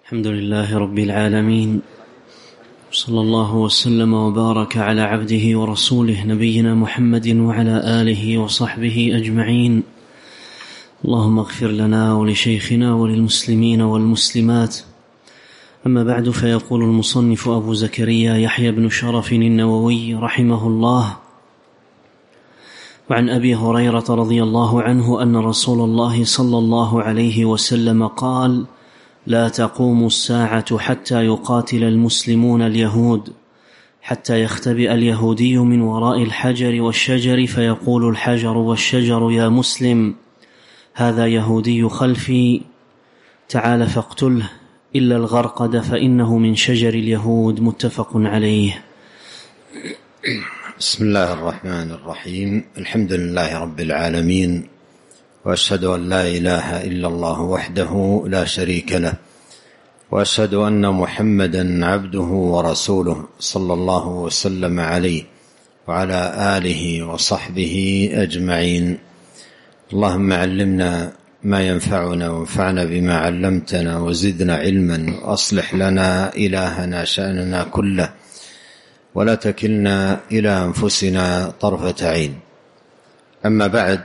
الحمد لله رب العالمين، صلى الله وسلم وبارك على عبده ورسوله نبينا محمد وعلى آله وصحبه أجمعين. اللهم اغفر لنا ولشيخنا وللمسلمين والمسلمات. أما بعد، فيقول المصنف أبو زكريا يحيى بن شرف النووي رحمه الله: وعن أبي هريرة رضي الله عنه أن رسول الله صلى الله عليه وسلم قال: لا تقوم الساعة حتى يقاتل المسلمون اليهود، حتى يختبئ اليهودي من وراء الحجر والشجر، فيقول الحجر والشجر: يا مسلم، هذا يهودي خلفي، تعال فاقتله، إلا الغرقد فإنه من شجر اليهود. متفق عليه. بسم الله الرحمن الرحيم. الحمد لله رب العالمين، وأشهد أن لا إله إلا الله وحده لا شريك له، وأشهد أن محمدا عبده ورسوله صلى الله وسلم عليه وعلى آله وصحبه أجمعين. اللهم علمنا ما ينفعنا وانفعنا بما علمتنا وزدنا علما، وأصلح لنا إلهنا شأننا كله، ولا تكلنا إلى أنفسنا طرفة عين. أما بعد،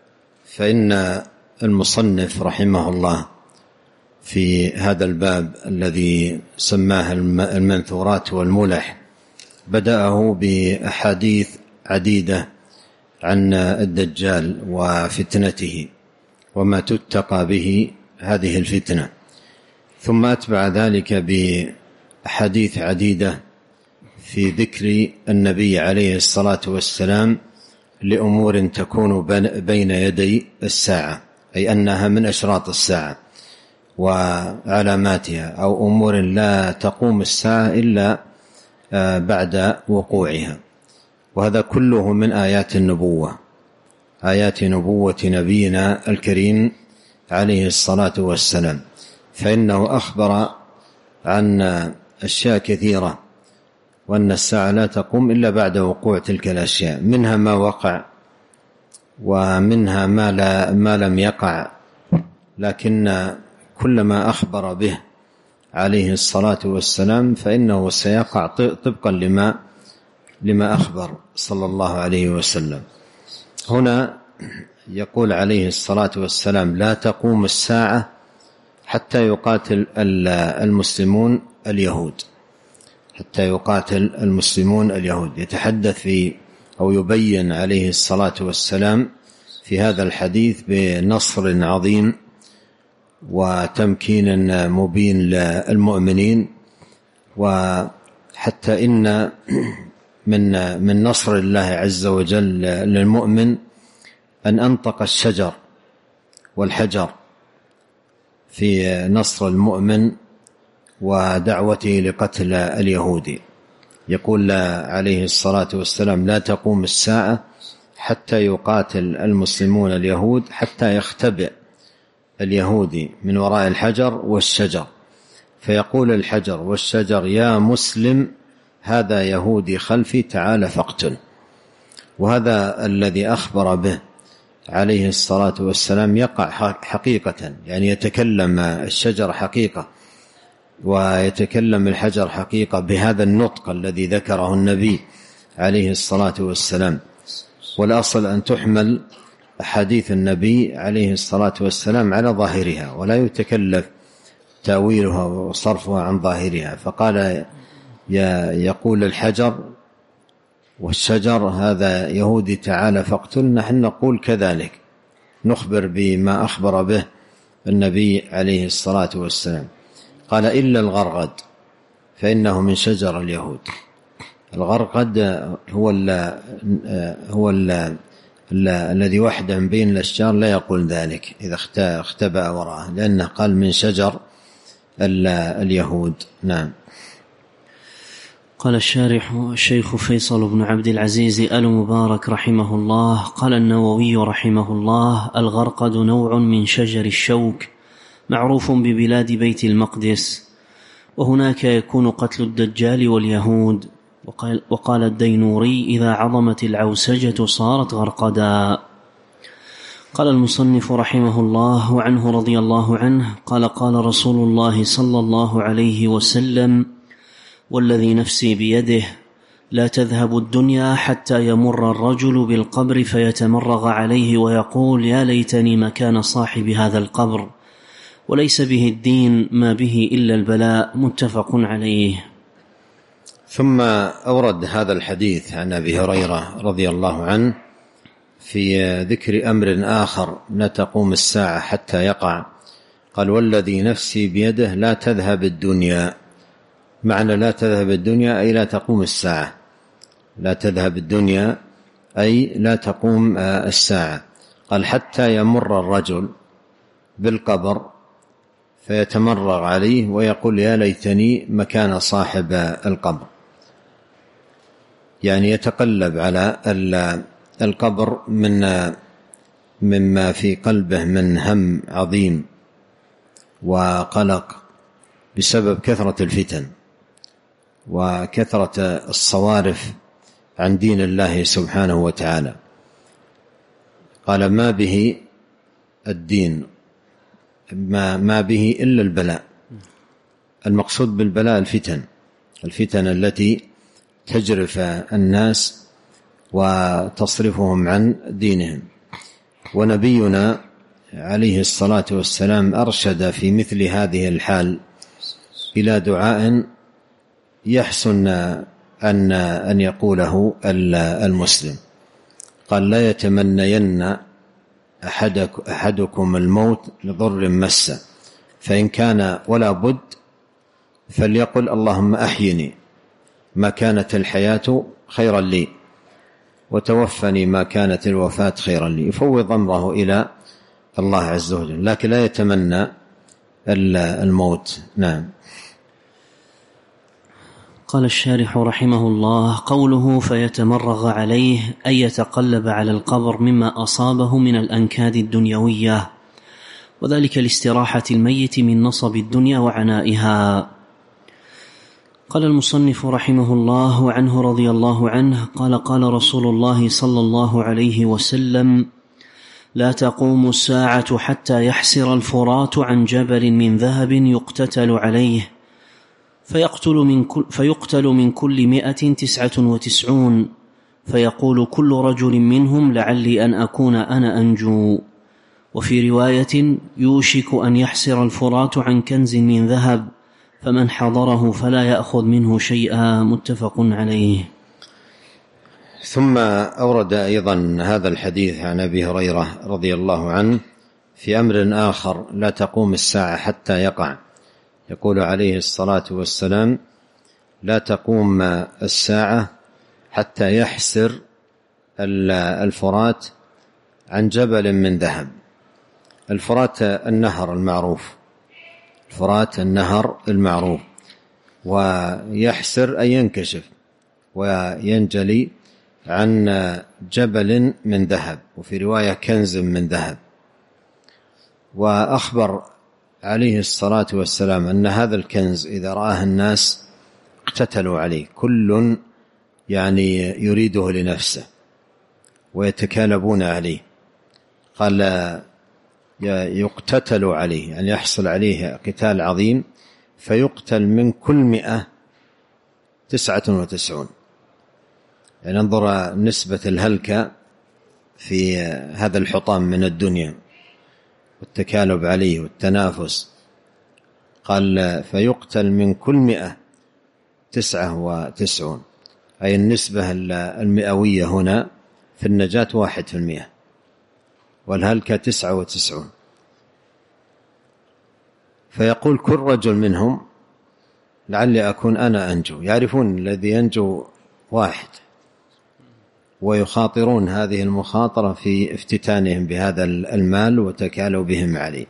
فإن المصنف رحمه الله في هذا الباب الذي سماه المنثورات والملح بدأه بأحاديث عديدة عن الدجال وفتنته وما تتقى به هذه الفتنة، ثم أتبع ذلك بأحاديث عديدة في ذكر النبي عليه الصلاة والسلام لأمور تكون بين يدي الساعة، أي أنها من أشراط الساعة وعلاماتها، أو أمور لا تقوم الساعة إلا بعد وقوعها. وهذا كله من آيات النبوة، آيات نبوة نبينا الكريم عليه الصلاة والسلام، فإنه أخبر عن أشياء كثيرة، وأن الساعة لا تقوم إلا بعد وقوع تلك الأشياء، منها ما وقع ومنها ما لم يقع، لكن كل ما أخبر به عليه الصلاة والسلام فإنه سيقع طبقا لما أخبر صلى الله عليه وسلم. هنا يقول عليه الصلاة والسلام: لا تقوم الساعة حتى يقاتل المسلمون اليهود، حتى يقاتل المسلمون اليهود. يتحدث في أو يبين عليه الصلاة والسلام في هذا الحديث بنصر عظيم وتمكين مبين للمؤمنين، وحتى إن من نصر الله عز وجل للمؤمن أن أنطق الشجر والحجر في نصر المؤمن ودعوته لقتل اليهودي. يقول عليه الصلاة والسلام: لا تقوم الساعة حتى يقاتل المسلمون اليهود، حتى يختبئ اليهودي من وراء الحجر والشجر، فيقول الحجر والشجر: يا مسلم، هذا يهودي خلفي، تعال فاقتل. وهذا الذي أخبر به عليه الصلاة والسلام يقع حقيقة، يعني يتكلم الشجر حقيقة ويتكلم الحجر حقيقة بهذا النطق الذي ذكره النبي عليه الصلاة والسلام. والأصل أن تحمل أحاديث النبي عليه الصلاة والسلام على ظاهرها، ولا يتكلف تأويلها وصرفها عن ظاهرها. فقال يقول الحجر والشجر: هذا يهودي، تعالى فاقتل. نحن نقول كذلك، نخبر بما أخبر به النبي عليه الصلاة والسلام. قال: إلا الغرقد فإنه من شجر اليهود. الغرقد هو الذي وحده بين الأشجار لا يقول ذلك إذا اختبأ وراءه، لأنه قال من شجر اليهود. نعم. قال الشارح الشيخ فيصل بن عبد العزيز آل مبارك رحمه الله: قال النووي رحمه الله: الغرقد نوع من شجر الشوك معروف ببلاد بيت المقدس، وهناك يكون قتل الدجال واليهود. وقال الدينوري: إذا عظمت العوسجة صارت غرقدا. قال المصنف رحمه الله: وعنه رضي الله عنه قال: قال رسول الله صلى الله عليه وسلم: والذي نفسي بيده لا تذهب الدنيا حتى يمر الرجل بالقبر فيتمرغ عليه ويقول: يا ليتني مكان صاحب هذا القبر، وليس به الدين ما به إلا البلاء. متفق عليه. ثم أورد هذا الحديث عن أبي هريرة رضي الله عنه في ذكر أمر آخر: لا تقوم الساعة حتى يقع. قال: والذي نفسي بيده لا تذهب الدنيا. معنى لا تذهب الدنيا أي لا تقوم الساعة. لا تذهب الدنيا أي لا تقوم الساعة. قال: حتى يمر الرجل بالقبر فيتمرغ عليه ويقول: يا ليتني مكان صاحب القبر. يعني يتقلب على القبر مما في قلبه من هم عظيم وقلق بسبب كثرة الفتن وكثرة الصوارف عن دين الله سبحانه وتعالى. قال: ما به الدين ما به إلا البلاء. المقصود بالبلاء الفتن التي تجرف الناس وتصرفهم عن دينهم. ونبينا عليه الصلاة والسلام أرشد في مثل هذه الحال إلى دعاء يحسن أن يقوله المسلم. قال: لا يتمنين أحدكم الموت لضر مسه، فإن كان ولا بد فليقل: اللهم أحيني ما كانت الحياة خيرا لي، وتوفني ما كانت الوفاة خيرا لي. يفوض أمره إلى الله عز وجل، لكن لا يتمنى الموت. نعم. قال الشارح رحمه الله: قوله فيتمرغ عليه أي يتقلب على القبر مما أصابه من الأنكاد الدنيوية، وذلك لاستراحة الميت من نصب الدنيا وعنائها. قال المصنف رحمه الله: وعنه رضي الله عنه قال: قال رسول الله صلى الله عليه وسلم: لا تقوم الساعة حتى يحسر الفرات عن جبل من ذهب يقتتل عليه، فيقتل من كل 199، فيقول كل رجل منهم: لعلي أن أكون أنا أنجو. وفي رواية: يوشك أن يحسر الفرات عن كنز من ذهب، فمن حضره فلا يأخذ منه شيئا. متفق عليه. ثم أورد أيضا هذا الحديث عن أبي هريرة رضي الله عنه في أمر آخر: لا تقوم الساعة حتى يقع. يقول عليه الصلاة والسلام: لا تقوم الساعة حتى يحسر الفرات عن جبل من ذهب. الفرات النهر المعروف، الفرات النهر المعروف. ويحسر أي ينكشف وينجلي عن جبل من ذهب، وفي رواية كنز من ذهب. وأخبر عليه الصلاة والسلام أن هذا الكنز إذا رآه الناس اقتتلوا عليه، كل يعني يريده لنفسه ويتكالبون عليه. قال: يقتتل عليه، يعني يحصل عليه قتال عظيم، فيقتل من كل 199. يعني انظر نسبة الهلكة في هذا الحطام من الدنيا والتكالب عليه والتنافس. قال: فيقتل من كل 199، أي النسبة المئوية هنا في النجاة 1%، والهلكة 99. فيقول كل رجل منهم: لعلي أكون أنا أنجو. يعرفون الذي ينجو واحد، ويخاطرون هذه المخاطرة في افتتانهم بهذا المال وتكالوا بهم عليه.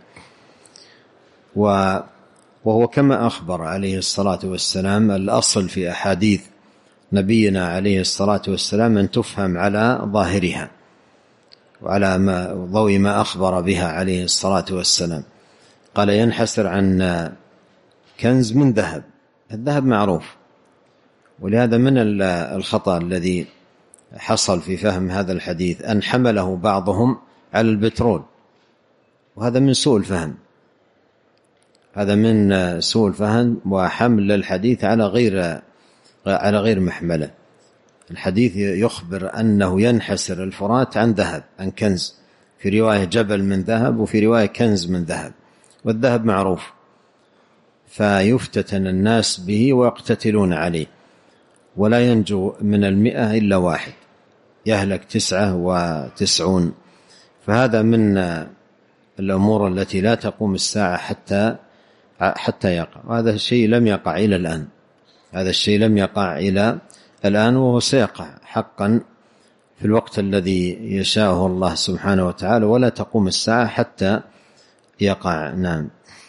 وهو كما أخبر عليه الصلاة والسلام، الأصل في أحاديث نبينا عليه الصلاة والسلام أن تفهم على ظاهرها وعلى ضوء ما أخبر بها عليه الصلاة والسلام. قال: ينحسر عن كنز من ذهب. الذهب معروف، ولهذا من الخطأ الذي حصل في فهم هذا الحديث أن حمله بعضهم على البترول، وهذا من سوء الفهم، هذا من سوء الفهم وحمل الحديث على غير محمله. الحديث يخبر أنه ينحسر الفرات عن ذهب، عن كنز، في رواية جبل من ذهب وفي رواية كنز من ذهب، والذهب معروف، فيفتتن الناس به ويقتتلون عليه، ولا ينجو من 100 إلا واحد، يهلك 99. فهذا من الأمور التي لا تقوم الساعة حتى يقع. وهذا الشيء لم يقع إلى الآن، هذا الشيء لم يقع إلى الآن، وهو سيقع حقا في الوقت الذي يشاءه الله سبحانه وتعالى، ولا تقوم الساعة حتى يقع. نعم.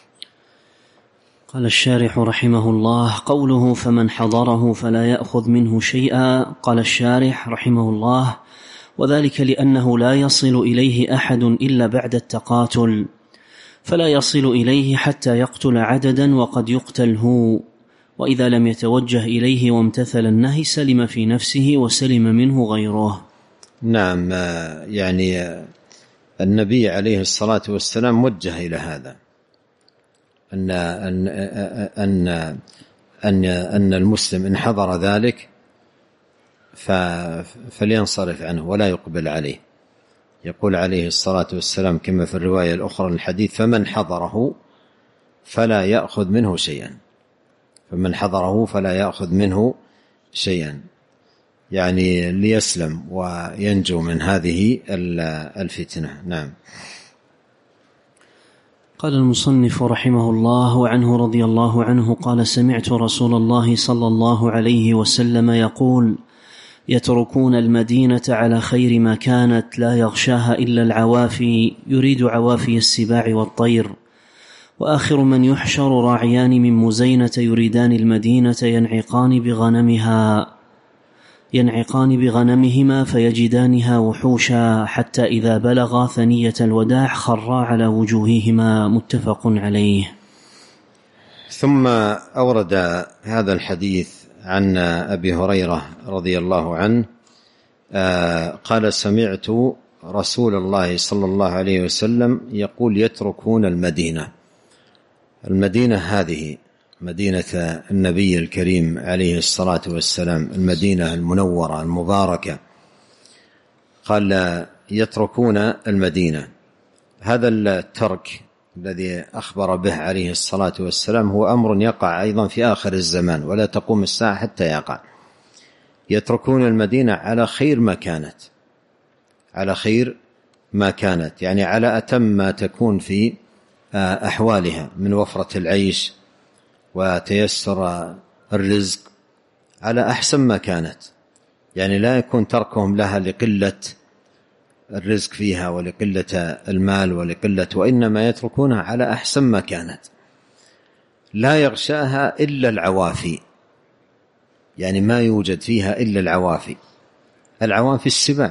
قال الشارح رحمه الله: قوله فمن حضره فلا يأخذ منه شيئا. قال الشارح رحمه الله: وذلك لأنه لا يصل إليه أحد إلا بعد التقاتل، فلا يصل إليه حتى يقتل عددا وقد يقتل هو، وإذا لم يتوجه إليه وامتثل النهي سلم في نفسه وسلم منه غيره. نعم، يعني النبي عليه الصلاة والسلام وجه إلى هذا، أن المسلم إن حضر ذلك فلينصرف عنه ولا يقبل عليه. يقول عليه الصلاة والسلام كما في الرواية الأخرى الحديث: فمن حضره فلا يأخذ منه شيئا، فمن حضره فلا يأخذ منه شيئا، يعني ليسلم وينجو من هذه الفتنة. نعم. قال المصنف رحمه الله: وعنه رضي الله عنه قال: سمعت رسول الله صلى الله عليه وسلم يقول: يتركون المدينة على خير ما كانت لا يغشاها إلا العوافي، يريد عوافي السباع والطير، وآخر من يحشر راعيان من مزينة يريدان المدينة ينعقان بغنمهما فيجدانها وحوشا، حتى إذا بلغا ثنية الوداع خرا على وجوههما. متفق عليه. ثم أورد هذا الحديث عن أبي هريرة رضي الله عنه قال: سمعت رسول الله صلى الله عليه وسلم يقول: يتركون المدينة هذه مدينة النبي الكريم عليه الصلاة والسلام، المدينة المنورة المباركة، قال: يتركون المدينة. هذا الترك الذي أخبر به عليه الصلاة والسلام هو أمر يقع أيضا في آخر الزمان، ولا تقوم الساعة حتى يقع. يتركون المدينة على خير ما كانت، يعني على أتم ما تكون في أحوالها من وفرة العيش وتيسر الرزق، على أحسن ما كانت، يعني لا يكون تركهم لها لقلة الرزق فيها ولقلة المال وإنما يتركونها على أحسن ما كانت، لا يغشاها إلا العوافي، يعني ما يوجد فيها إلا العوافي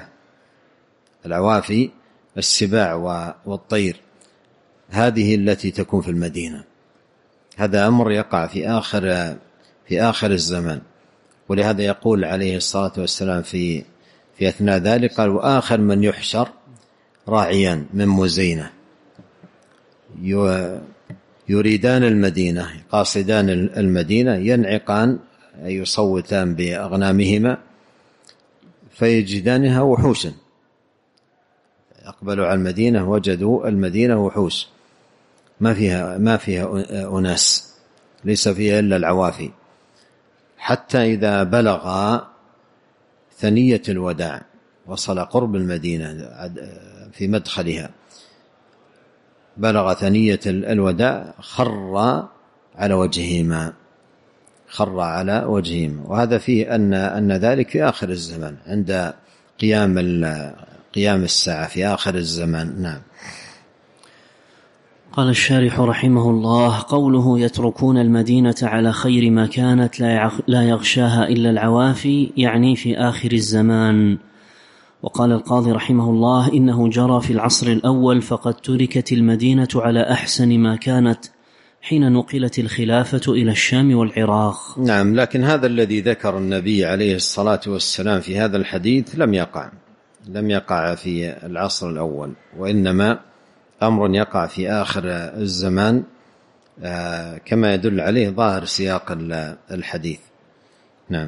السباع والطير، هذه التي تكون في المدينة. هذا أمر يقع في آخر الزمان، ولهذا يقول عليه الصلاة والسلام في أثناء ذلك قال: وآخر من يحشر راعيان من مزينة يريدان المدينة، قاصدان المدينة، ينعقان أي يصوتان بأغنامهما فيجدانها وحوشا، أقبلوا على المدينة وجدوا المدينة وحوش، ما فيها أناس، ليس فيها إلا العوافي، حتى إذا بلغ ثنية الوداع، وصل قرب المدينة في مدخلها، بلغ ثنية الوداع خر على وجههما، وهذا فيه أن ذلك في آخر الزمان، عند قيام الساعة في آخر الزمان. نعم. قال الشارح رحمه الله: قوله يتركون المدينة على خير ما كانت لا يغشاها إلا العوافي، يعني في آخر الزمان. وقال القاضي رحمه الله: إنه جرى في العصر الأول، فقد تركت المدينة على أحسن ما كانت حين نقلت الخلافة إلى الشام والعراق. نعم، لكن هذا الذي ذكر النبي عليه الصلاة والسلام في هذا الحديث لم يقع، لم يقع في العصر الأول، وإنما أمر يقع في آخر الزمان كما يدل عليه ظاهر سياق الحديث. نعم.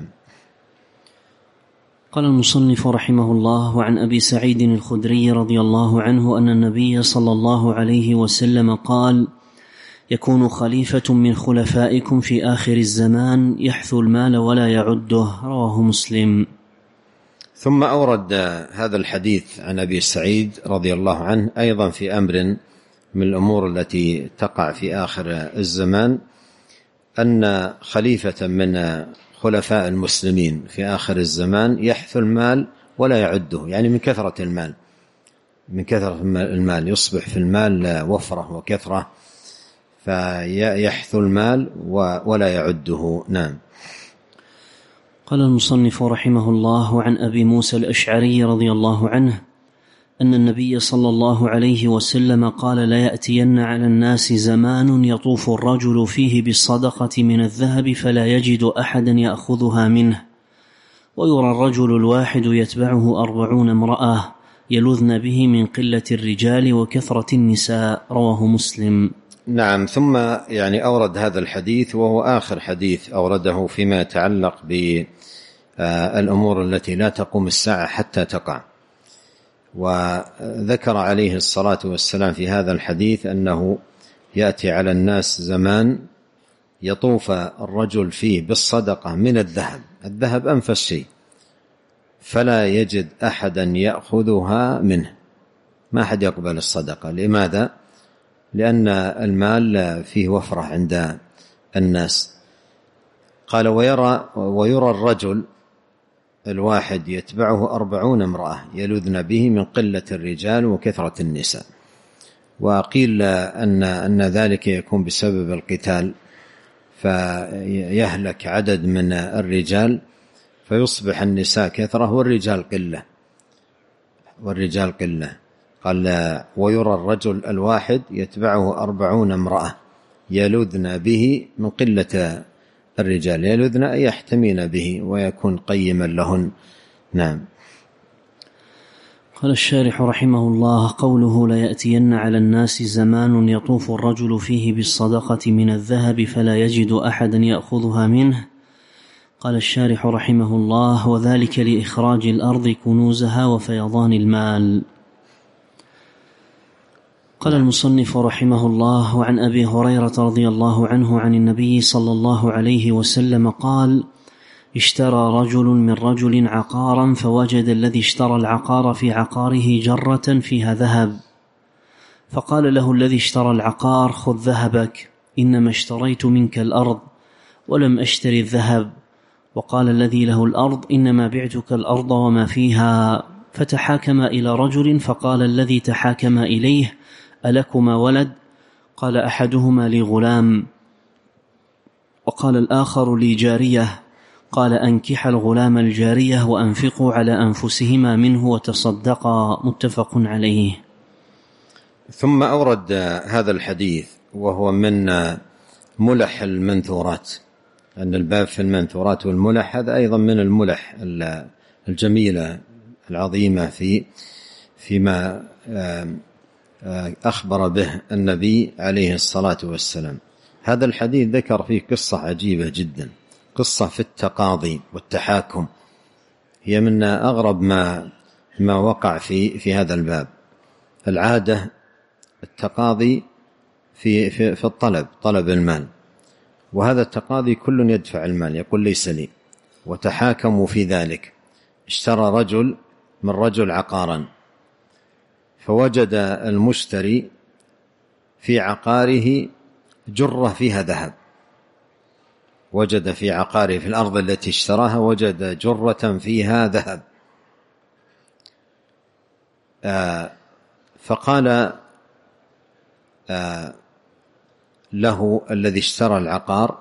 قال المصنف رحمه الله: وعن أبي سعيد الخدري رضي الله عنه أن النبي صلى الله عليه وسلم قال: يكون خليفة من خلفائكم في آخر الزمان يحثو المال ولا يعده. رواه مسلم. ثم أورد هذا الحديث عن أبي سعيد رضي الله عنه أيضا في أمر من الأمور التي تقع في آخر الزمان، أن خليفة من خلفاء المسلمين في آخر الزمان يحثو المال ولا يعده، يعني من كثرة المال يصبح في المال وفرة وكثرة، فيحثو المال ولا يعده. نعم. قال المصنف رحمه الله: عن أبي موسى الأشعري رضي الله عنه أن النبي صلى الله عليه وسلم قال: لا يأتين على الناس زمان يطوف الرجل فيه بالصدقة من الذهب فلا يجد أحدا يأخذها منه، ويرى الرجل الواحد يتبعه 40 امرأة يلذن به من قلة الرجال وكثرة النساء. رواه مسلم. نعم. ثم يعني أورد هذا الحديث، وهو آخر حديث أورده فيما يتعلق بالأمور التي لا تقوم الساعة حتى تقع. وذكر عليه الصلاة والسلام في هذا الحديث أنه يأتي على الناس زمان يطوف الرجل فيه بالصدقة من الذهب أنفس شيء، فلا يجد أحدا يأخذها منه، ما أحد يقبل الصدقة. لماذا؟ لأن المال فيه وفرة عند الناس. قال: ويرى الرجل الواحد يتبعه 40 امرأة يلذن به من قلة الرجال وكثرة النساء. وقيل أن ذلك يكون بسبب القتال، فيهلك عدد من الرجال فيصبح النساء كثرة والرجال قلة. قال: ويرى الرجل الواحد يتبعه 40 امرأة يلذن به من قلة الرجال، يلذن أي يحتمين به ويكون قيما لهن. نعم. قال الشارح رحمه الله: قوله لا يأتين على الناس زمان يطوف الرجل فيه بالصدقة من الذهب فلا يجد أحدا يأخذها منه. قال الشارح رحمه الله: وذلك لإخراج الأرض كنوزها وفيضان المال. قال المصنف رحمه الله: وعن أبي هريرة رضي الله عنه عن النبي صلى الله عليه وسلم قال: اشترى رجل من رجل عقارا فوجد الذي اشترى العقار في عقاره جرة فيها ذهب، فقال له الذي اشترى العقار: خذ ذهبك، إنما اشتريت منك الأرض ولم أشتري الذهب. وقال الذي له الأرض: إنما بعتك الأرض وما فيها. فتحاكم إلى رجل، فقال الذي تحاكم إليه: ألكما ولد؟ قال أحدهما: لي غلام. وقال الآخر: لي جارية. قال: أنكح الغلام الجارية وأنفقوا على أنفسهما منه وتصدقا. متفق عليه. ثم أورد هذا الحديث وهو من ملح المنثورات، أن الباب في المنثورات والملح هذا أيضا من الملح الجميلة العظيمة فيما أخبر به النبي عليه الصلاة والسلام. هذا الحديث ذكر فيه قصة عجيبة جدا، قصة في التقاضي والتحاكم، هي من أغرب ما وقع في هذا الباب. العادة التقاضي في الطلب، طلب المال، وهذا التقاضي كل يدفع المال يقول ليس لي، وتحاكموا في ذلك. اشترى رجل من رجل عقارا، فوجد المشتري في عقاره جرة فيها ذهب، وجد في عقاره في الأرض التي اشتراها وجد جرة فيها ذهب. فقال له الذي اشترى العقار،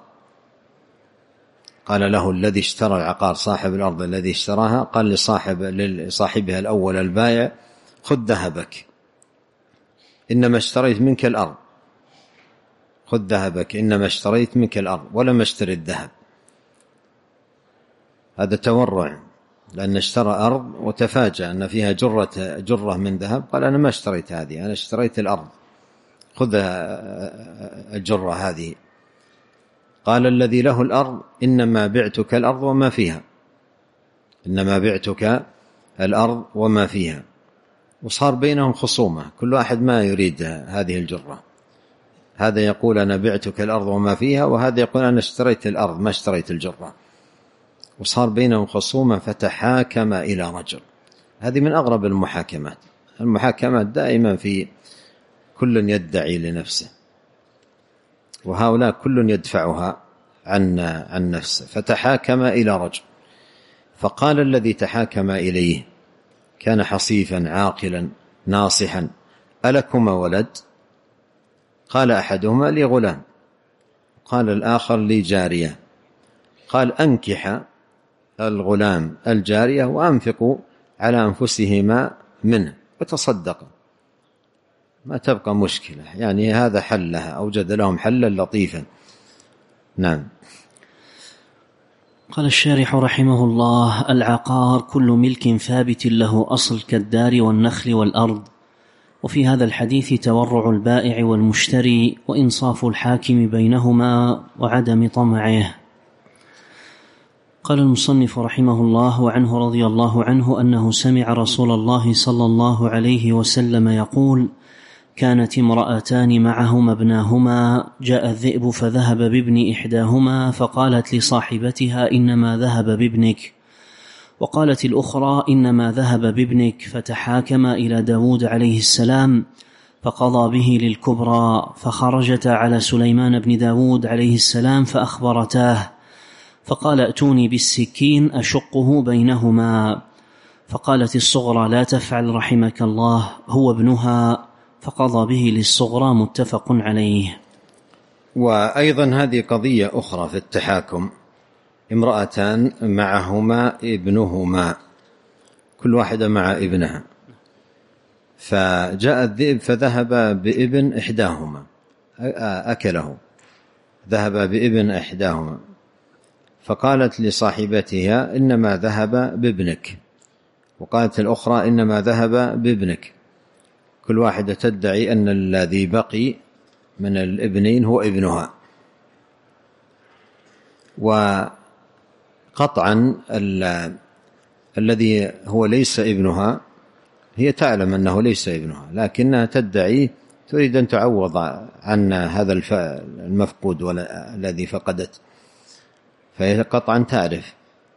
قال له الذي اشترى العقار صاحب الأرض الذي اشتراها، قال لصاحبها الأول البائع: خذ ذهبك، إنما اشتريت منك الأرض، خذ ذهبك، إنما اشتريت منك الأرض ولم اشتري الذهب. هذا تورع لأن اشترى أرض وتفاجأ أن فيها جرة من ذهب، قال أنا ما اشتريت هذه، أنا اشتريت الأرض، خذ الجرة هذه. قال الذي له الأرض إنما بعتك الأرض وما فيها، إنما بعتك الأرض وما فيها. وصار بينهم خصومة، كل واحد ما يريد هذه الجرة، هذا يقول أنا بعتك الأرض وما فيها، وهذا يقول أنا اشتريت الأرض ما اشتريت الجرة. وصار بينهم خصومة فتحاكم إلى رجل. هذه من أغرب المحاكمات. المحاكمات دائما في كل يدعي لنفسه، وهؤلاء كل يدفعها عن نفسه. فتحاكم إلى رجل، فقال الذي تحاكم إليه كان حصيفا عاقلا ناصحا ألكما ولد؟ قال أحدهما لي غلام، قال الآخر لي جارية. قال أنكح الغلام الجارية وأنفقوا على أنفسهما منه وتصدقوا، ما تبقى مشكلة، يعني هذا حلها، أوجد لهم حلا لطيفا. نعم. قال الشارح رحمه الله: العقار كل ملك ثابت له أصل كالدار والنخل والأرض. وفي هذا الحديث تورع البائع والمشتري وإنصاف الحاكم بينهما وعدم طمعه. قال المصنف رحمه الله: وعنه رضي الله عنه أنه سمع رسول الله صلى الله عليه وسلم يقول: كانت امرأتان معهما ابناهما، جاء الذئب فذهب بابن إحداهما فقالت لصاحبتها إنما ذهب بابنك، وقالت الأخرى إنما ذهب بابنك، فتحاكما إلى داود عليه السلام فقضى به للكبرى، فخرجتا على سليمان بن داود عليه السلام فأخبرتاه، فقال ائتوني بالسكين أشقه بينهما، فقالت الصغرى لا تفعل رحمك الله هو ابنها، فقضى به للصغرى. متفق عليه. وأيضا هذه قضية أخرى في التحاكم، امرأتان معهما ابنهما، كل واحدة مع ابنها، فجاء الذئب فذهب بابن إحداهما أكله، ذهب بابن إحداهما، فقالت لصاحبتها إنما ذهب بابنك، وقالت الأخرى إنما ذهب بابنك، كل واحدة تدعي أن الذي بقي من الابنين هو ابنها. وقطعا الذي هو ليس ابنها هي تعلم أنه ليس ابنها، لكنها تدعي تريد أن تعوض عن هذا المفقود الذي فقدت، فهي قطعا تعرف،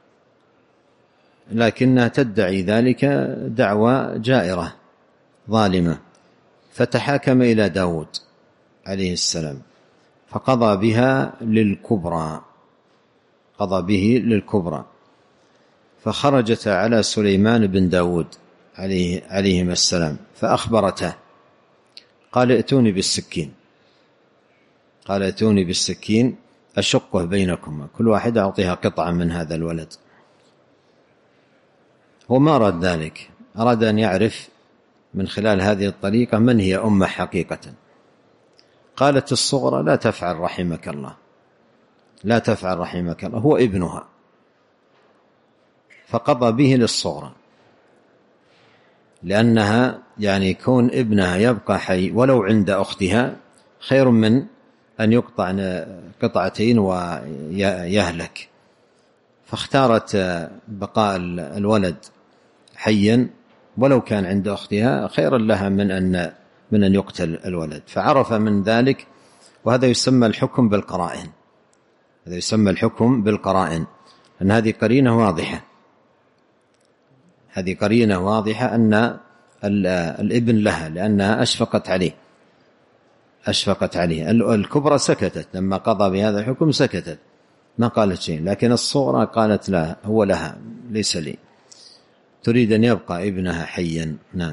لكنها تدعي ذلك دعوى جائرة ظالمة. فتحاكم إلى داود عليه السلام فقضى بها للكبرى، قضى به للكبرى، فخرجت على سليمان بن داود عليهما السلام فأخبرته، قال ائتوني بالسكين، قال ائتوني بالسكين أشقه بينكما، كل واحد أعطيها قطعة من هذا الولد. هو ما أراد ذلك، أراد أن يعرف من خلال هذه الطريقة من هي أمه حقيقة. قالت الصغرى لا تفعل رحمك الله، لا تفعل رحمك الله هو ابنها، فقضى به للصغرى، لأنها يعني كون ابنها يبقى حي ولو عند أختها خير من أن يقطع قطعتين ويهلك، فاختارت بقاء الولد حيا ولو كان عند أختها خيرا لها من أن يقتل الولد. فعرف من ذلك، وهذا يسمى الحكم بالقرائن، هذا يسمى الحكم بالقرائن، أن هذه قرينة واضحة، هذه قرينة واضحة أن الابن لها، لأنها أشفقت عليه، أشفقت عليه. الكبرى سكتت لما قضى بهذا الحكم، سكتت ما قالت شيء، لكن الصغرى قالت لا هو لها ليس لي، تريد أن يبقى ابنها حيا. نعم.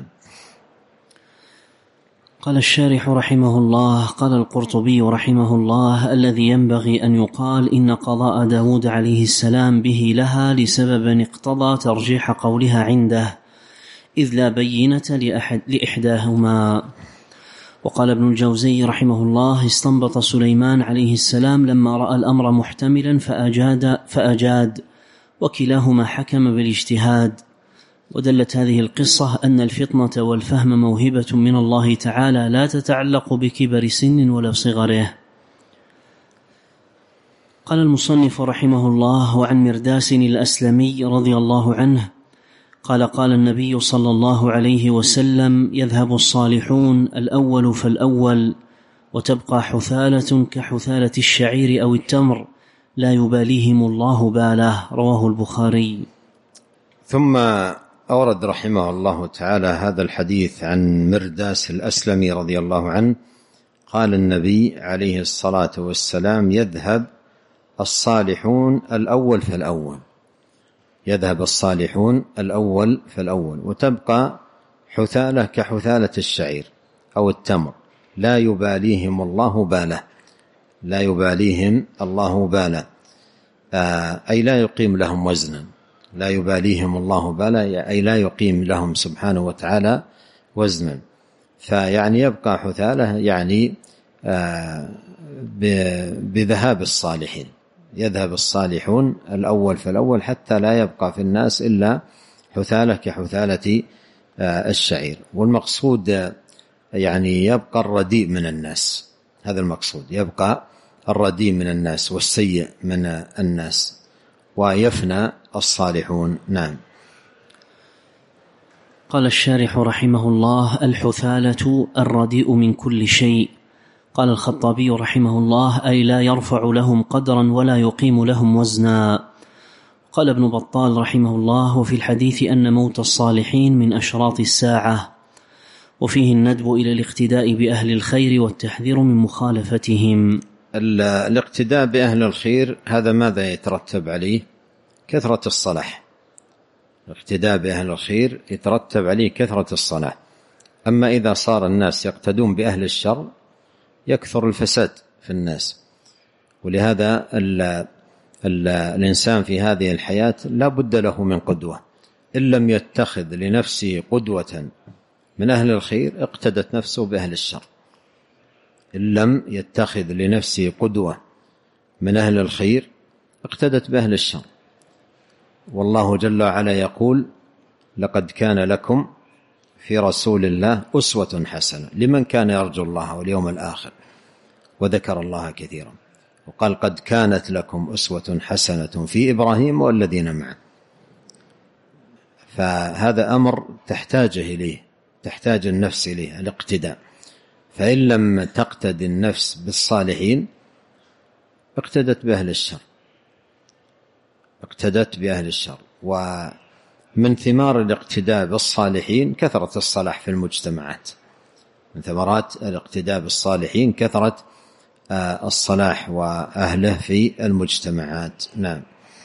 قال الشارح رحمه الله: قال القرطبي رحمه الله: الذي ينبغي أن يقال إن قضاء داود عليه السلام به لها لسبب اقتضى ترجيح قولها عنده، إذ لا بينة لإحداهما. وقال ابن الجوزي رحمه الله: استنبط سليمان عليه السلام لما رأى الأمر محتملا فأجاد، وكلاهما حكم بالاجتهاد. ودلت هذه القصة أن الفطنة والفهم موهبة من الله تعالى لا تتعلق بكبر سن ولا صغره. قال المصنف رحمه الله: وعن مرداس الأسلمي رضي الله عنه قال: قال النبي صلى الله عليه وسلم: يذهب الصالحون الأول فالأول، وتبقى حثالة كحثالة الشعير أو التمر، لا يباليهم الله باله. رواه البخاري. ثم أورد رحمه الله تعالى هذا الحديث عن مرداس الأسلمي رضي الله عنه قال النبي عليه الصلاة والسلام: يذهب الصالحون الأول فالأول، يذهب الصالحون الأول فالأول، وتبقى حثالة كحثالة الشعير أو التمر، لا يباليهم الله باله، لا يباليهم الله باله، أي لا يقيم لهم وزنا، لا يباليهم الله بالا أي لا يقيم لهم سبحانه وتعالى وزنا. فيعني يبقى حثالة يعني بذهاب الصالحين، يذهب الصالحون الأول فالأول حتى لا يبقى في الناس إلا حثالة كحثالة الشعير. والمقصود يعني يبقى الرديء من الناس، هذا المقصود، يبقى الرديء من الناس والسيء من الناس، ويفنى الصالحون. نعم. قال الشارح رحمه الله: الحثالة الرديء من كل شيء. قال الخطابي رحمه الله: أي لا يرفع لهم قدرا ولا يقيم لهم وزنا. قال ابن بطال رحمه الله: وفي الحديث أن موت الصالحين من أشراط الساعة، وفيه الندب إلى الاقتداء بأهل الخير والتحذير من مخالفتهم. الاقتداء بأهل الخير هذا ماذا يترتب عليه؟ كثرة الصلاح. الاقتداء بأهل الخير يترتب عليه كثرة الصلاح. أما إذا صار الناس يقتدون بأهل الشر يكثر الفساد في الناس. ولهذا الإنسان في هذه الحياة لا بد له من قدوة، إن لم يتخذ لنفسه قدوة من أهل الخير اقتدت نفسه بأهل الشر. إن لم يتخذ لنفسه قدوة من أهل الخير اقتدت بأهل الشر. والله جل وعلا يقول: لقد كان لكم في رسول الله أسوة حسنة لمن كان يرجو الله واليوم الآخر وذكر الله كثيرا. وقال: قد كانت لكم أسوة حسنة في إبراهيم والذين معه. فهذا أمر تحتاج إليه، تحتاج النفس إليه، الاقتداء. فإن لم تقتد النفس بالصالحين اقتدت بأهل الشر، اقتدت بأهل الشر. ومن ثمار الاقتداء بالصالحين كثرة الصلاح في المجتمعات، من ثمرات الاقتداء بالصالحين كثرة الصلاح وأهله في المجتمعات. نعم.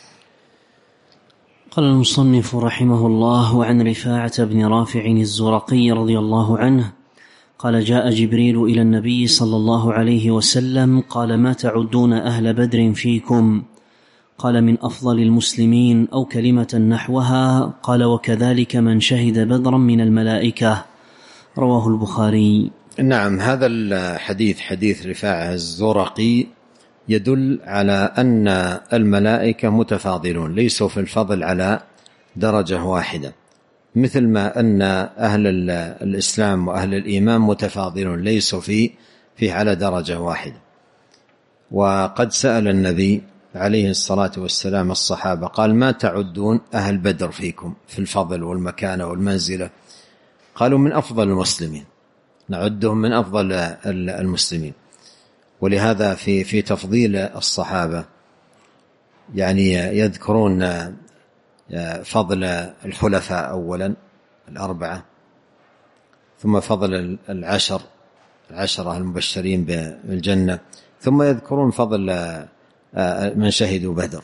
قال المصنف رحمه الله: وعن رفاعة بن رافع الزرقي رضي الله عنه قال: جاء جبريل إلى النبي صلى الله عليه وسلم قال: ما تعدون أهل بدر فيكم؟ قال: من أفضل المسلمين، أو كلمة نحوها. قال: وكذلك من شهد بدرا من الملائكة. رواه البخاري. نعم. هذا الحديث حديث رفاعة الزرقي يدل على أن الملائكة متفاضلون، ليسوا في الفضل على درجة واحدة، مثل ما أن أهل الإسلام وأهل الإيمان متفاضلون، ليسوا فيه على درجة واحدة. وقد سأل النبي عليه الصلاة والسلام الصحابة قال: ما تعدون أهل بدر فيكم في الفضل والمكانة والمنزلة؟ قالوا: من أفضل المسلمين، نعدهم من أفضل المسلمين. ولهذا في تفضيل الصحابة يعني يذكرون فضل الخلفاء أولا الأربعة، ثم فضل العشرة المبشرين بالجنة، ثم يذكرون فضل من شهدوا بدر.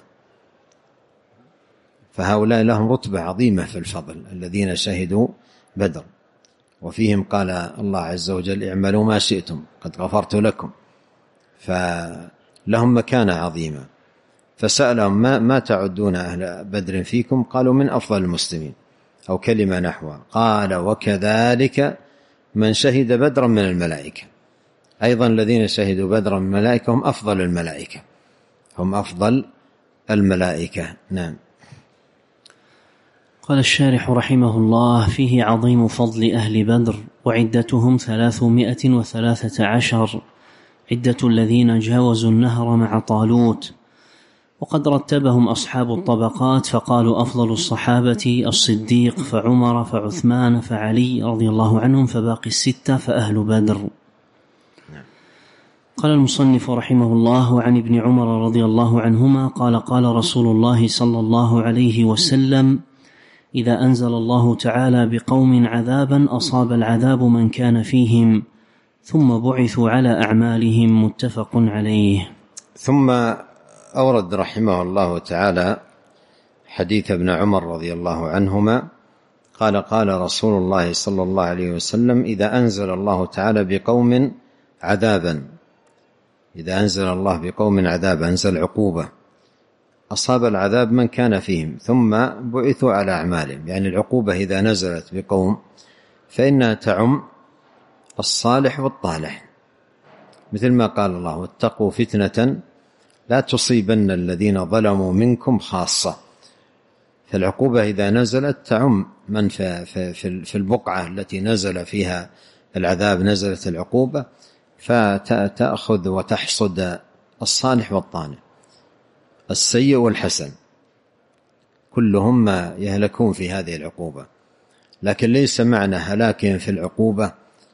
فهؤلاء لهم رتبة عظيمة في الفضل، الذين شهدوا بدر. وفيهم قال الله عز وجل: اعملوا ما شئتم قد غفرت لكم. فلهم مكانة عظيمة. فسألهم: ما تعدون أهل بدر فيكم؟ قالوا: من أفضل المسلمين، أو كلمة نحوها. قال: وكذلك من شهد بدرا من الملائكة. أيضا الذين شهدوا بدرا من الملائكة هم أفضل الملائكة، هم أفضل الملائكة. نعم. قال الشارح رحمه الله: فيه عظيم فضل أهل بدر، وعدتهم 313، عدة الذين جاوزوا النهر مع طالوت. وقد رتبهم أصحاب الطبقات فقالوا: أفضل الصحابة الصديق، فعمر، فعثمان، فعلي رضي الله عنهم، فباقي الستة فأهل بدر. قال المصنف رحمه الله: عن ابن عمر رضي الله عنهما قال: قال رسول الله صلى الله عليه وسلم: إذا أنزل الله تعالى بقوم عذابا أصاب العذاب من كان فيهم، ثم بعثوا على أعمالهم. متفق عليه. ثم أورد رحمه الله تعالى حديث ابن عمر رضي الله عنهما قال: قال رسول الله صلى الله عليه وسلم: إذا أنزل الله تعالى بقوم عذابا، إذا أنزل الله بقوم عذابا، أنزل عقوبة، أصاب العذاب من كان فيهم، ثم بعثوا على أعمالهم. يعني العقوبة إذا نزلت بقوم فإنها تعم الصالح والطالح، مثل ما قال الله: واتقوا فتنة لا تصيبن الذين ظلموا منكم خاصة. فالعقوبة إذا نزلت تعم من في البقعة التي نزل فيها العذاب، نزلت العقوبة، فتأخذ وتحصد الصالح والطالح، السيء والحسن، كلهم يهلكون في هذه العقوبة. لكن ليس معنى هلاكهم في العقوبة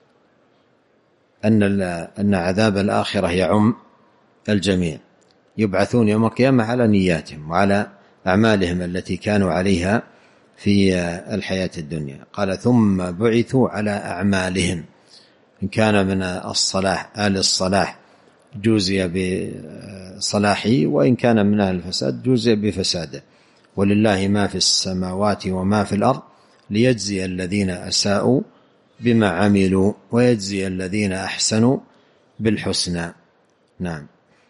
أن عذاب الآخرة يعم الجميع. يبعثون يوم القيامة على نياتهم وعلى أعمالهم التي كانوا عليها في الحياة الدنيا. قال: ثم بعثوا على أعمالهم، إن كان من الصلاح آل الصلاح جوزي بصلاحه، وإن كان من أهل الفساد جوزي بفساده. ولله ما في السماوات وما في الأرض ليجزي الذين أساءوا بما عملوا ويجزي الذين أحسنوا بالحسنى. نعم.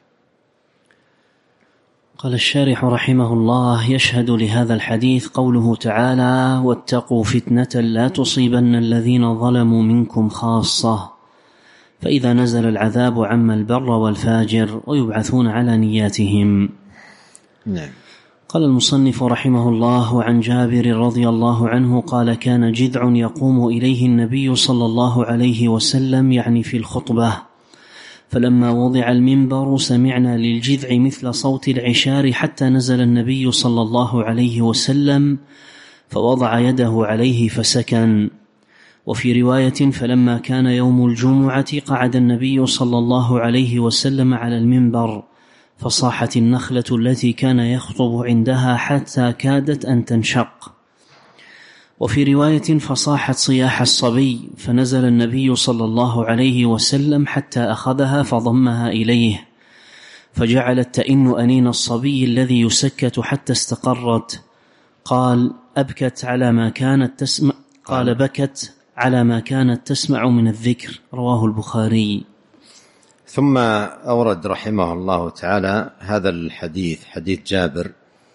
قال الشارح رحمه الله: يشهد لهذا الحديث قوله تعالى: واتقوا فتنة لا تصيبن الذين ظلموا منكم خاصة. فإذا نزل العذاب عم البر والفاجر، ويبعثون على نياتهم. نعم. قال المصنف رحمه الله: وعن جابر رضي الله عنه قال: كان جذع يقوم إليه النبي صلى الله عليه وسلم، يعني في الخطبة، فلما وضع المنبر سمعنا للجذع مثل صوت العشار، حتى نزل النبي صلى الله عليه وسلم فوضع يده عليه فسكن. وفي رواية: فلما كان يوم الجمعة قعد النبي صلى الله عليه وسلم على المنبر، فصاحت النخلة التي كان يخطب عندها حتى كادت أن تنشق. وفي رواية: فصاحت صياح الصبي، فنزل النبي صلى الله عليه وسلم حتى أخذها فضمها إليه، فجعلت تئن أنين الصبي الذي يسكت حتى استقرت. قال: أبكت على ما كانت تسمع، قال: بكت على ما كانت تسمع من الذكر. رواه البخاري. ثم أورد رحمه الله تعالى هذا الحديث، حديث جابر،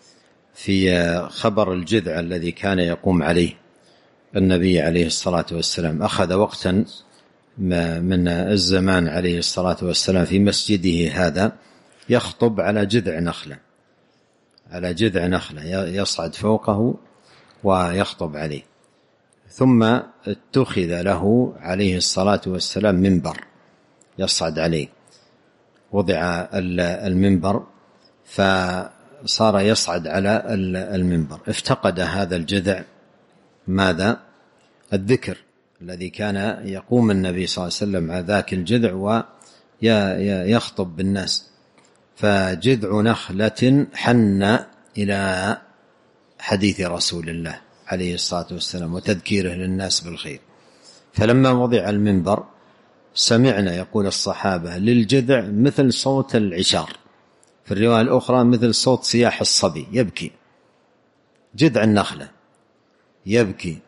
في خبر الجذع الذي كان يقوم عليه النبي عليه الصلاة والسلام. أخذ وقتا من الزمان عليه الصلاة والسلام في مسجده هذا يخطب على جذع نخلة، على جذع نخلة يصعد فوقه ويخطب عليه. ثم اتخذ له عليه الصلاة والسلام منبر يصعد عليه، وضع المنبر فصار يصعد على المنبر. افتقد هذا الجذع ماذا؟ الذكر الذي كان يقوم النبي صلى الله عليه وسلم على ذاك الجذع ويخطب بالناس. فجذع نخلة حن إلى حديث رسول الله عليه الصلاة والسلام وتذكيره للناس بالخير. فلما وضع المنبر سمعنا، يقول الصحابة، للجذع مثل صوت العشار، في الرواية الأخرى مثل صوت صياح الصبي يبكي، جذع النخلة يبكي.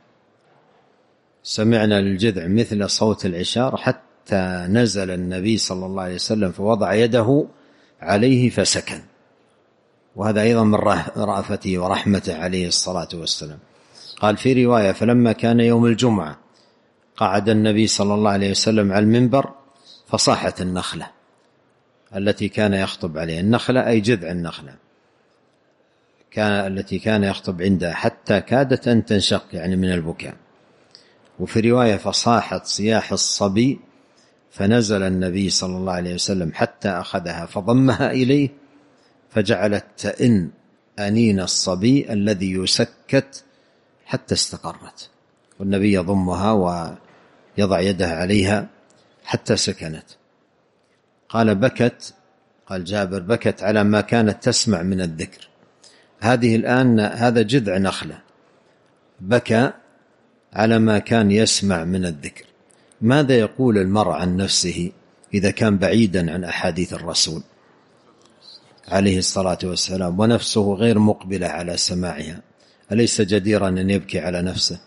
سمعنا للجذع مثل صوت العشار حتى نزل النبي صلى الله عليه وسلم فوضع يده عليه فسكن. وهذا أيضا من رأفته ورحمته عليه الصلاة والسلام. قال في رواية: فلما كان يوم الجمعة قعد النبي صلى الله عليه وسلم على المنبر فصاحت النخلة التي كان يخطب عليها. النخلة أي جذع النخلة. التي كان يخطب عندها حتى كادت أن تنشق، يعني من البكاء. وفي رواية فصاحت صياح الصبي فنزل النبي صلى الله عليه وسلم حتى أخذها فضمها إليه فجعلت تئن أنين الصبي الذي يسكت حتى استقرت، والنبي يضمها ويضع يده عليها حتى سكنت. قال بكت، قال جابر بكت على ما كانت تسمع من الذكر. هذه الآن هذا جذع نخلة، بكى على ما كان يسمع من الذكر. ماذا يقول المرء عن نفسه إذا كان بعيدا عن أحاديث الرسول عليه الصلاة والسلام ونفسه غير مقبلة على سماعها؟ أليس جديرا أن يبكي على نفسه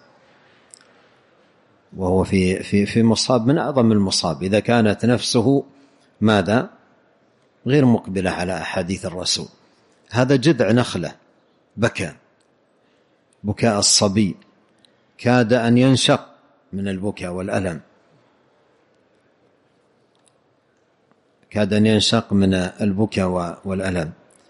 وهو في مصاب من أعظم المصاب إذا كانت نفسه ماذا؟ غير مقبلة على أحاديث الرسول. هذا جذع نخلة، بكى بكاء الصبي كاد أن ينشق من البكاء والألم، كاد أن ينشق من البكاء والألم.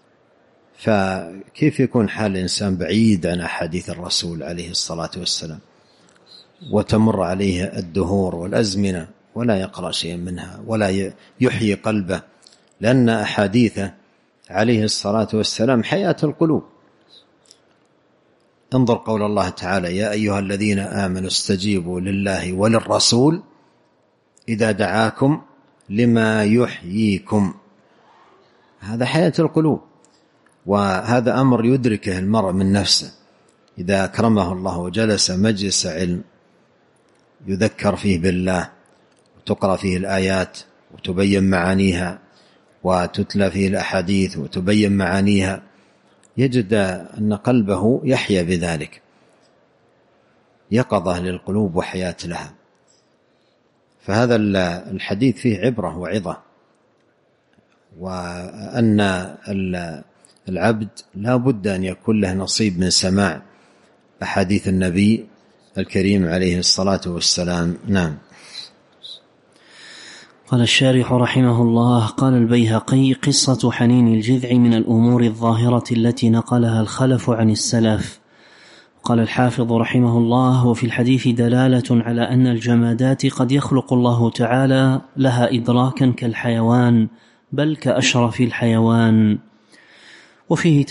فكيف يكون حال الإنسان بعيد عن أحاديث الرسول عليه الصلاة والسلام وتمر عليه الدهور والأزمنة ولا يقرأ شيئا منها ولا يحيي قلبه؟ لأن أحاديثه عليه الصلاة والسلام حياة القلوب. انظر قول الله تعالى: يا أيها الذين آمنوا استجيبوا لله وللرسول إذا دعاكم لما يحييكم. هذا حياة القلوب، وهذا أمر يدركه المرء من نفسه إذا أكرمه الله وجلس مجلس علم يذكر فيه بالله وتقرأ فيه الآيات وتبين معانيها وتتلى فيه الأحاديث وتبين معانيها، يجد أن قلبه يحيا بذلك، يقظة للقلوب وحياة لها. فهذا الحديث فيه عبرة وعظة، وأن العبد لا بد أن يكون له نصيب من سماع أحاديث النبي الكريم عليه الصلاة والسلام. نعم. قال الشارح رحمه الله: قال البيهقي: قصة حنين الجذع من الأمور الظاهرة التي نقلها الخلف عن السلف. قال الحافظ رحمه الله: وفي الحديث دلالة على أن الجمادات قد يخلق الله تعالى لها إدراكا كالحيوان، بل كأشرف الحيوان. وفيه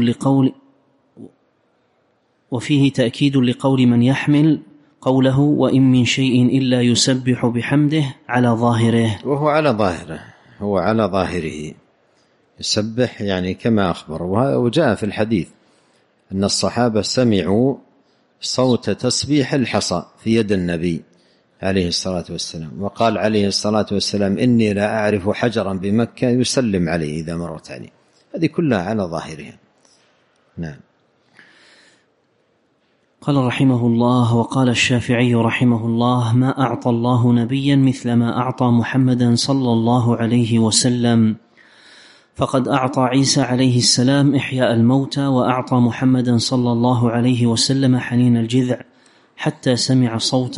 تأكيد لقول من يحمل قوله: وإن من شيء إلا يسبح بحمده على ظاهره. وهو على ظاهره يسبح، يعني كما أخبر. وجاء في الحديث أن الصحابة سمعوا صوت تسبيح الحصى في يد النبي عليه الصلاة والسلام، وقال عليه الصلاة والسلام: إني لا أعرف حجرا بمكة يسلم عليه إذا مرت عليه. هذه كلها على ظاهرها. نعم. قال رحمه الله: وقال الشافعي رحمه الله: ما أعطى الله نبيا مثل ما أعطى محمدا صلى الله عليه وسلم، فقد أعطى عيسى عليه السلام إحياء الموتى، وأعطى محمدا صلى الله عليه وسلم حنين الجذع حتى سمع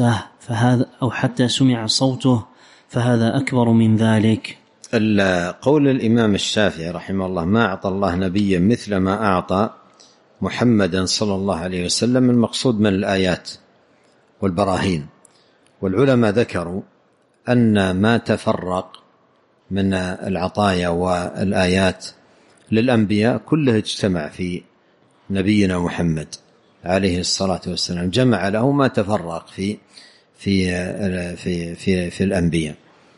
صوته، فهذا أكبر من ذلك. قول الإمام الشافعي رحمه الله: ما أعطى الله نبيا مثل ما أعطى محمدا صلى الله عليه وسلم، المقصود من الآيات والبراهين. والعلماء ذكروا أن ما تفرق من العطايا والآيات للأنبياء كله اجتمع في نبينا محمد عليه الصلاة والسلام، جمع له ما تفرق في في في في, في الأنبياء،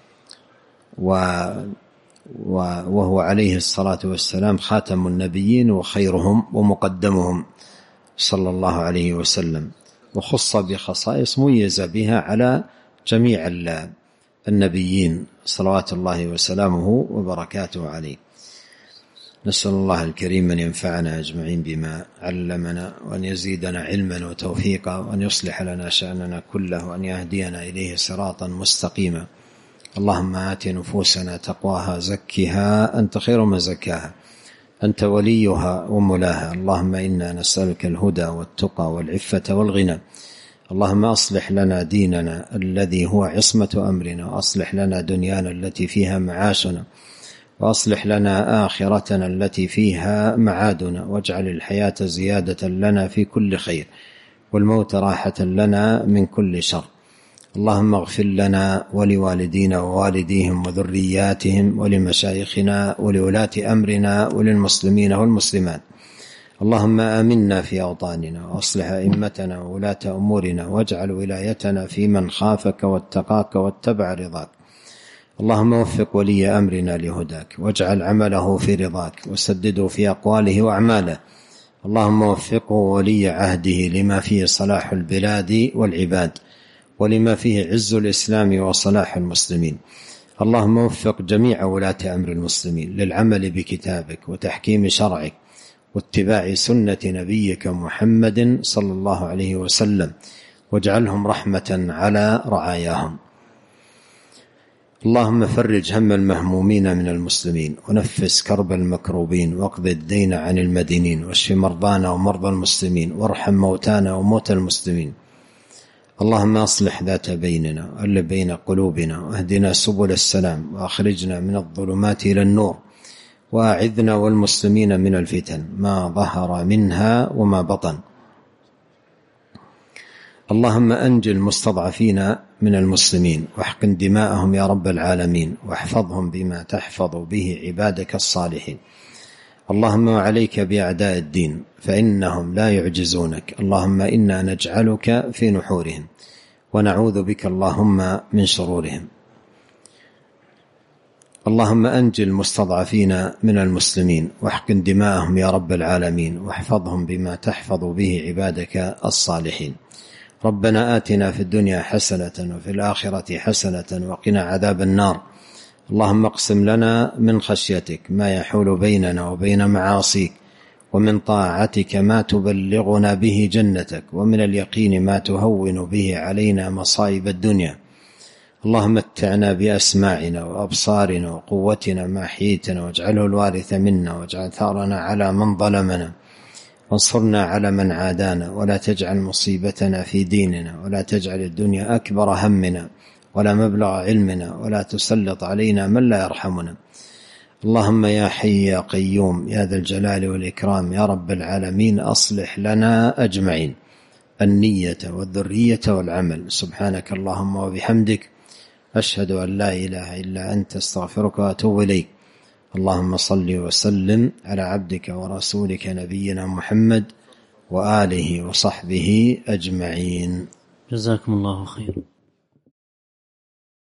وهو عليه الصلاة والسلام خاتم النبيين وخيرهم ومقدمهم صلى الله عليه وسلم، وخص بخصائص ميز بها على جميع النبيين صلوات الله وسلامه وبركاته عليه. نسأل الله الكريم أن ينفعنا أجمعين بما علمنا، وأن يزيدنا علما وتوفيقا، وأن يصلح لنا شأننا كله، وأن يهدينا إليه صراطا مستقيما. اللهم آت نفوسنا تقواها زكها أنت خير من زكاها، أنت وليها ومولاها. اللهم إنا نسألك الهدى والتقى والعفة والغنى. اللهم أصلح لنا ديننا الذي هو عصمة أمرنا، وأصلح لنا دنيانا التي فيها معاشنا، وأصلح لنا آخرتنا التي فيها معادنا، واجعل الحياة زيادة لنا في كل خير، والموت راحة لنا من كل شر. اللهم اغفر لنا ولوالدينا ووالديهم وذرياتهم ولمشايخنا ولولاة أمرنا وللمسلمين والمسلمات. اللهم آمنا في أوطاننا، وأصلح أئمتنا وولاة أمورنا، واجعل ولايتنا في من خافك واتقاك واتبع رضاك. اللهم وفق ولي أمرنا لهداك، واجعل عمله في رضاك، وسدده في أقواله وأعماله. اللهم وفقه ولي عهده لما فيه صلاح البلاد والعباد، ولما فيه عز الإسلام وصلاح المسلمين. اللهم وفق جميع ولاة أمر المسلمين للعمل بكتابك وتحكيم شرعك واتباع سنة نبيك محمد صلى الله عليه وسلم، واجعلهم رحمة على رعاياهم. اللهم فرج هم المهمومين من المسلمين، ونفس كرب المكروبين، واقض الدين عن المدينين، واشف مرضانا ومرضى المسلمين، وارحم موتانا وموتى المسلمين. اللهم أصلح ذات بيننا وألف بين قلوبنا، واهدنا سبل السلام، وأخرجنا من الظلمات إلى النور، وأعذنا والمسلمين من الفتن ما ظهر منها وما بطن. اللهم أنجِ المستضعفين من المسلمين، واحقن دماءهم يا رب العالمين، واحفظهم بما تحفظ به عبادك الصالحين. اللهم وعليك بأعداء الدين فإنهم لا يعجزونك. اللهم إنا نجعلك في نحورهم، ونعوذ بك اللهم من شرورهم. اللهم أنجِ المستضعفين من المسلمين، واحقن دماءهم يا رب العالمين، واحفظهم بما تحفظ به عبادك الصالحين. ربنا آتنا في الدنيا حسنة وفي الآخرة حسنة وقنا عذاب النار. اللهم اقسم لنا من خشيتك ما يحول بيننا وبين معاصيك، ومن طاعتك ما تبلغنا به جنتك، ومن اليقين ما تهون به علينا مصائب الدنيا. اللهم متعنا بأسماعنا وأبصارنا وقوتنا ما أحييتنا، واجعله الوارث منا، واجعل ثأرنا على من ظلمنا، وانصرنا على من عادانا، ولا تجعل مصيبتنا في ديننا، ولا تجعل الدنيا أكبر همنا ولا مبلغ علمنا، ولا تسلط علينا من لا يرحمنا. اللهم يا حي يا قيوم يا ذا الجلال والإكرام يا رب العالمين، أصلح لنا أجمعين النية والذرية والعمل. سبحانك اللهم وبحمدك، أشهد أن لا إله إلا أنت، استغفرك وأتوب إليك. اللهم صل وسلم على عبدك ورسولك نبينا محمد وآله وصحبه أجمعين. جزاكم الله خيرا.